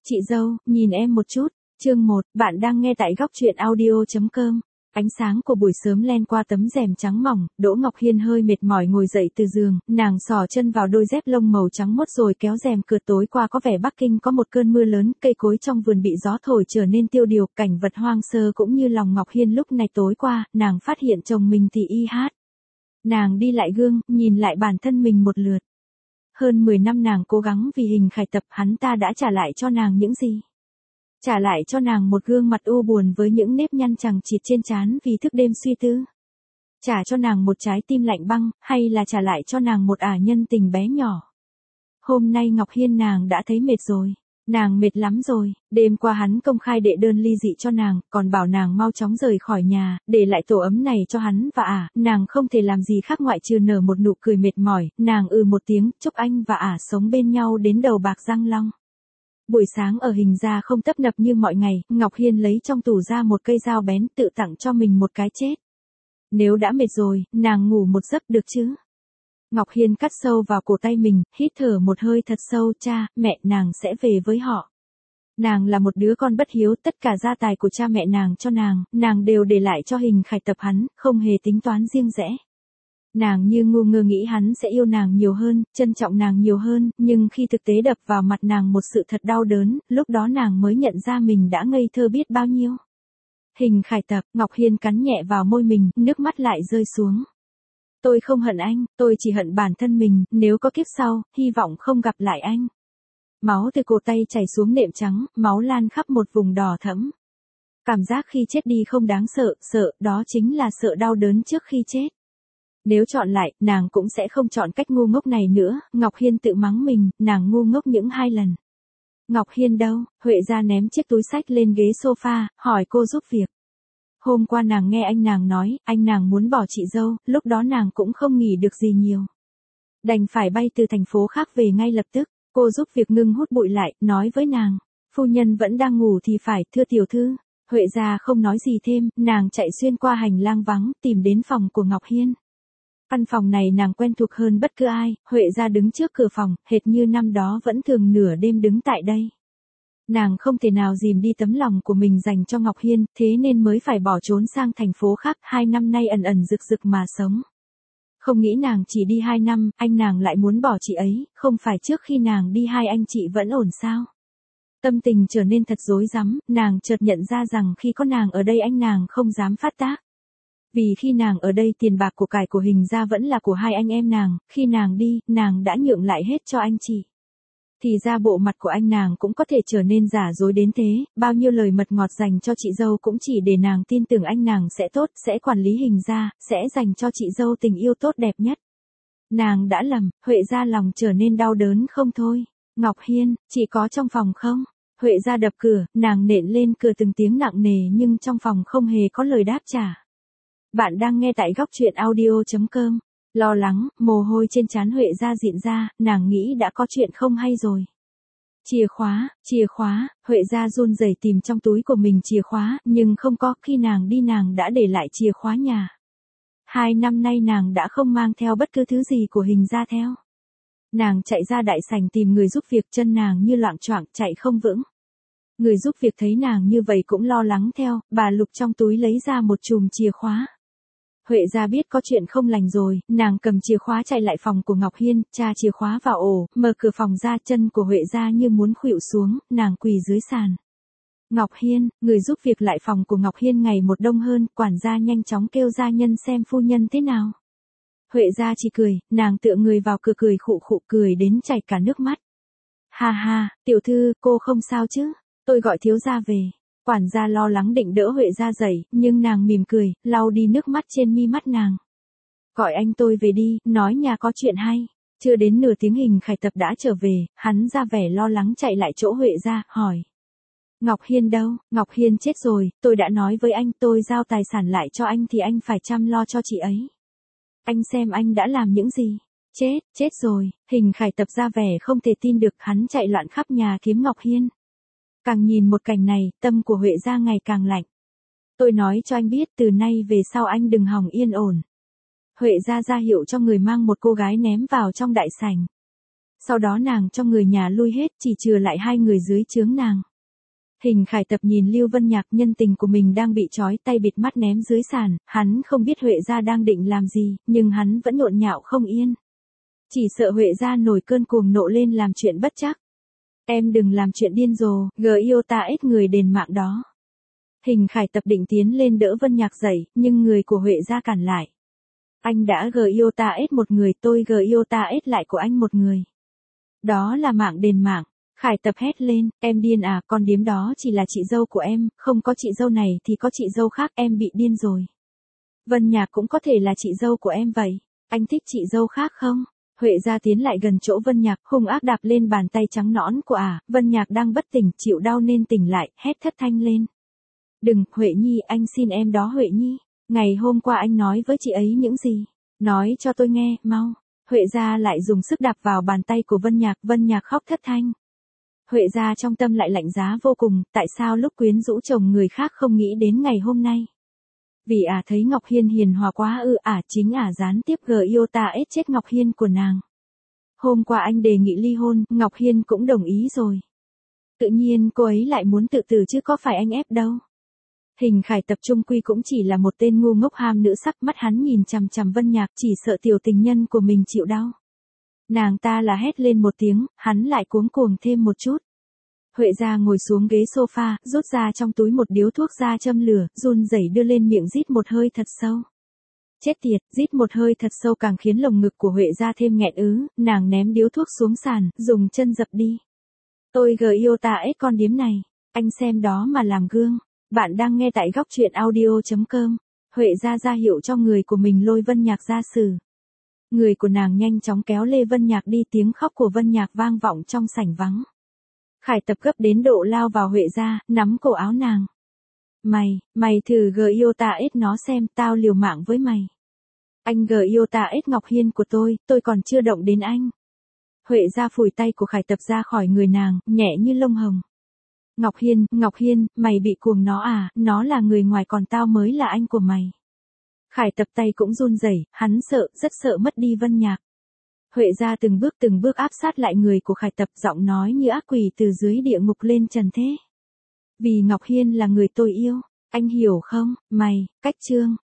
Chị dâu, nhìn em một chút. Chương 1, bạn đang nghe tại góc truyện audio.com. Ánh sáng của buổi sớm len qua tấm rèm trắng mỏng, Đỗ Ngọc Hiên hơi mệt mỏi ngồi dậy từ giường, nàng xỏ chân vào đôi dép lông màu trắng muốt rồi kéo rèm cửa. Tối qua có vẻ Bắc Kinh có một cơn mưa lớn, cây cối trong vườn bị gió thổi trở nên tiêu điều, cảnh vật hoang sơ cũng như lòng Ngọc Hiên lúc này. Tối qua, nàng phát hiện chồng mình thì y hát. Nàng đi lại gương, nhìn lại bản thân mình một lượt. Hơn 10 năm nàng cố gắng vì hình khải tập, hắn ta đã trả lại cho nàng những gì? Trả lại cho nàng một gương mặt u buồn với những nếp nhăn chằng chịt trên trán vì thức đêm suy tư. Trả cho nàng một trái tim lạnh băng, hay là trả lại cho nàng một nhân tình bé nhỏ? Hôm nay Ngọc Hiên nàng đã thấy mệt rồi. Nàng mệt lắm rồi, đêm qua hắn công khai đệ đơn ly dị cho nàng, còn bảo nàng mau chóng rời khỏi nhà, để lại tổ ấm này cho hắn và nàng không thể làm gì khác ngoại trừ nở một nụ cười mệt mỏi, nàng một tiếng, chúc anh và sống bên nhau đến đầu bạc răng long. Buổi sáng ở Hình Gia không tấp nập như mọi ngày, Ngọc Hiên lấy trong tủ ra một cây dao bén tự tặng cho mình một cái chết. Nếu đã mệt rồi, nàng ngủ một giấc được chứ? Ngọc Hiên cắt sâu vào cổ tay mình, hít thở một hơi thật sâu. Cha, mẹ nàng sẽ về với họ. Nàng là một đứa con bất hiếu, tất cả gia tài của cha mẹ nàng cho nàng đều để lại cho hình khải tập hắn, không hề tính toán riêng rẽ. Nàng như ngu ngơ nghĩ hắn sẽ yêu nàng nhiều hơn, trân trọng nàng nhiều hơn, nhưng khi thực tế đập vào mặt nàng một sự thật đau đớn, lúc đó nàng mới nhận ra mình đã ngây thơ biết bao nhiêu. Hình khải tập, Ngọc Hiên cắn nhẹ vào môi mình, nước mắt lại rơi xuống. Tôi không hận anh, tôi chỉ hận bản thân mình, nếu có kiếp sau, hy vọng không gặp lại anh. Máu từ cổ tay chảy xuống nệm trắng, máu lan khắp một vùng đỏ thẫm. Cảm giác khi chết đi không đáng sợ, đó chính là sợ đau đớn trước khi chết. Nếu chọn lại, nàng cũng sẽ không chọn cách ngu ngốc này nữa. Ngọc Hiên tự mắng mình, nàng ngu ngốc những 2 lần. Ngọc Hiên đâu? Huệ Gia ném chiếc túi xách lên ghế sofa, hỏi cô giúp việc. Hôm qua nàng nghe anh nàng nói, anh nàng muốn bỏ chị dâu, lúc đó nàng cũng không nghĩ được gì nhiều. Đành phải bay từ thành phố khác về ngay lập tức. Cô giúp việc ngưng hút bụi lại, nói với nàng, phu nhân vẫn đang ngủ thì phải, thưa tiểu thư. Huệ Gia không nói gì thêm, nàng chạy xuyên qua hành lang vắng, tìm đến phòng của Ngọc Hiên. Căn phòng này nàng quen thuộc hơn bất cứ ai, Huệ Gia đứng trước cửa phòng, hệt như năm đó vẫn thường nửa đêm đứng tại đây. Nàng không thể nào dìm đi tấm lòng của mình dành cho Ngọc Hiên, thế nên mới phải bỏ trốn sang thành phố khác, 2 năm nay ẩn ẩn rực rực mà sống. Không nghĩ nàng chỉ đi 2 năm, anh nàng lại muốn bỏ chị ấy, không phải trước khi nàng đi hai anh chị vẫn ổn sao? Tâm tình trở nên thật rối rắm, nàng chợt nhận ra rằng khi có nàng ở đây anh nàng không dám phát tác. Vì khi nàng ở đây tiền bạc của cải của Hình Gia vẫn là của hai anh em nàng, khi nàng đi, nàng đã nhượng lại hết cho anh chị. Thì ra bộ mặt của anh nàng cũng có thể trở nên giả dối đến thế, bao nhiêu lời mật ngọt dành cho chị dâu cũng chỉ để nàng tin tưởng anh nàng sẽ tốt, sẽ quản lý Hình Gia, sẽ dành cho chị dâu tình yêu tốt đẹp nhất. Nàng đã lầm, Huệ Gia lòng trở nên đau đớn không thôi. Ngọc Hiên, chị có trong phòng không? Huệ Gia đập cửa, nàng nện lên cửa từng tiếng nặng nề nhưng trong phòng không hề có lời đáp trả. Bạn đang nghe tại góc truyện audio.com. Lo lắng, mồ hôi trên trán Huệ Gia rịn ra, nàng nghĩ đã có chuyện không hay rồi. Chìa khóa, Huệ Gia run rẩy tìm trong túi của mình chìa khóa, nhưng không có, khi nàng đi nàng đã để lại chìa khóa nhà. 2 năm nay nàng đã không mang theo bất cứ thứ gì của Hình Gia theo. Nàng chạy ra đại sảnh tìm người giúp việc, chân nàng như loạng choạng, chạy không vững. Người giúp việc thấy nàng như vậy cũng lo lắng theo, bà lục trong túi lấy ra một chùm chìa khóa. Huệ Gia biết có chuyện không lành rồi, nàng cầm chìa khóa chạy lại phòng của Ngọc Hiên, tra chìa khóa vào ổ, mở cửa phòng ra, chân của Huệ Gia như muốn khuỵu xuống, nàng quỳ dưới sàn. Ngọc Hiên, người giúp việc lại phòng của Ngọc Hiên ngày một đông hơn, quản gia nhanh chóng kêu gia nhân xem phu nhân thế nào. Huệ Gia chỉ cười, nàng tựa người vào cửa cười khụ khụ, cười đến chảy cả nước mắt. Ha ha, tiểu thư, cô không sao chứ? Tôi gọi thiếu gia về. Quản gia lo lắng định đỡ Huệ Gia dậy, nhưng nàng mỉm cười, lau đi nước mắt trên mi mắt nàng. Gọi anh tôi về đi, nói nhà có chuyện hay. Chưa đến nửa tiếng Hình khải tập đã trở về, hắn ra vẻ lo lắng chạy lại chỗ Huệ Gia, hỏi. Ngọc Hiên đâu? Ngọc Hiên chết rồi, tôi đã nói với anh, tôi giao tài sản lại cho anh thì anh phải chăm lo cho chị ấy. Anh xem anh đã làm những gì? Chết rồi. Hình khải tập ra vẻ không thể tin được, hắn chạy loạn khắp nhà kiếm Ngọc Hiên. Càng nhìn một cảnh này, tâm của Huệ Gia ngày càng lạnh. Tôi nói cho anh biết, từ nay về sau anh đừng hòng yên ổn. Huệ Gia ra hiệu cho người mang một cô gái ném vào trong đại sảnh. Sau đó nàng cho người nhà lui hết, chỉ trừ lại 2 người dưới trướng nàng. Hình Khải Tập nhìn Lưu Vân Nhạc, nhân tình của mình đang bị trói tay bịt mắt ném dưới sàn, hắn không biết Huệ gia đang định làm gì, nhưng hắn vẫn nhộn nhạo không yên. Chỉ sợ Huệ gia nổi cơn cuồng nộ lên làm chuyện bất trắc. Em đừng làm chuyện điên rồ, yêu ta ết người đền mạng đó. Hình Khải Tập định tiến lên đỡ Vân Nhạc dậy, nhưng người của Huệ gia cản lại. Anh đã yêu ta ết một người, tôi yêu ta ết lại của anh một người. Đó là mạng đền mạng. Khải Tập hét lên, em điên à, con điếm đó chỉ là chị dâu của em, không có chị dâu này thì có chị dâu khác, em bị điên rồi. Vân Nhạc cũng có thể là chị dâu của em vậy, anh thích chị dâu khác không? Huệ gia tiến lại gần chỗ Vân Nhạc, hung ác đạp lên bàn tay trắng nõn của Vân Nhạc đang bất tỉnh, chịu đau nên tỉnh lại, hét thất thanh lên. Đừng, Huệ Nhi, anh xin em đó Huệ Nhi, ngày hôm qua anh nói với chị ấy những gì? Nói cho tôi nghe, mau. Huệ gia lại dùng sức đạp vào bàn tay của Vân Nhạc khóc thất thanh. Huệ gia trong tâm lại lạnh giá vô cùng, tại sao lúc quyến rũ chồng người khác không nghĩ đến ngày hôm nay? Vì thấy Ngọc Hiên hiền hòa quá chính gián tiếp yêu ta ết chết Ngọc Hiên của nàng. Hôm qua anh đề nghị ly hôn, Ngọc Hiên cũng đồng ý rồi. Tự nhiên cô ấy lại muốn tự tử chứ có phải anh ép đâu. Hình Khải Tập trung quy cũng chỉ là một tên ngu ngốc ham nữ sắc, mắt hắn nhìn chằm chằm Vân Nhạc, chỉ sợ tiểu tình nhân của mình chịu đau. Nàng ta là hét lên một tiếng, hắn lại cuống cuồng thêm một chút. Huệ gia ngồi xuống ghế sofa, rút ra trong túi một điếu thuốc ra châm lửa, run rẩy đưa lên miệng rít một hơi thật sâu. Chết tiệt, rít một hơi thật sâu càng khiến lồng ngực của Huệ gia thêm nghẹn nàng ném điếu thuốc xuống sàn, dùng chân dập đi. Tôi yêu ta ết con điếm này, anh xem đó mà làm gương. Bạn đang nghe tại góc truyện audio.com. Huệ gia ra hiệu cho người của mình lôi Vân Nhạc ra xử. Người của nàng nhanh chóng kéo lê Vân Nhạc đi, tiếng khóc của Vân Nhạc vang vọng trong sảnh vắng. Khải Tập gấp đến độ lao vào Huệ gia, nắm cổ áo nàng. Mày thử yêu ta ết nó xem, tao liều mạng với mày. Anh yêu ta ết Ngọc Hiên của tôi còn chưa động đến anh. Huệ gia phủi tay của Khải Tập ra khỏi người nàng, nhẹ như lông hồng. Ngọc Hiên, mày bị cuồng nó nó là người ngoài còn tao mới là anh của mày. Khải Tập tay cũng run rẩy, hắn sợ, rất sợ mất đi Vân Nhạc. Huệ gia từng bước áp sát lại người của Khải Tập, giọng nói như ác quỷ từ dưới địa ngục lên trần thế. Vì Ngọc Hiên là người tôi yêu, anh hiểu không, mày, cách chương.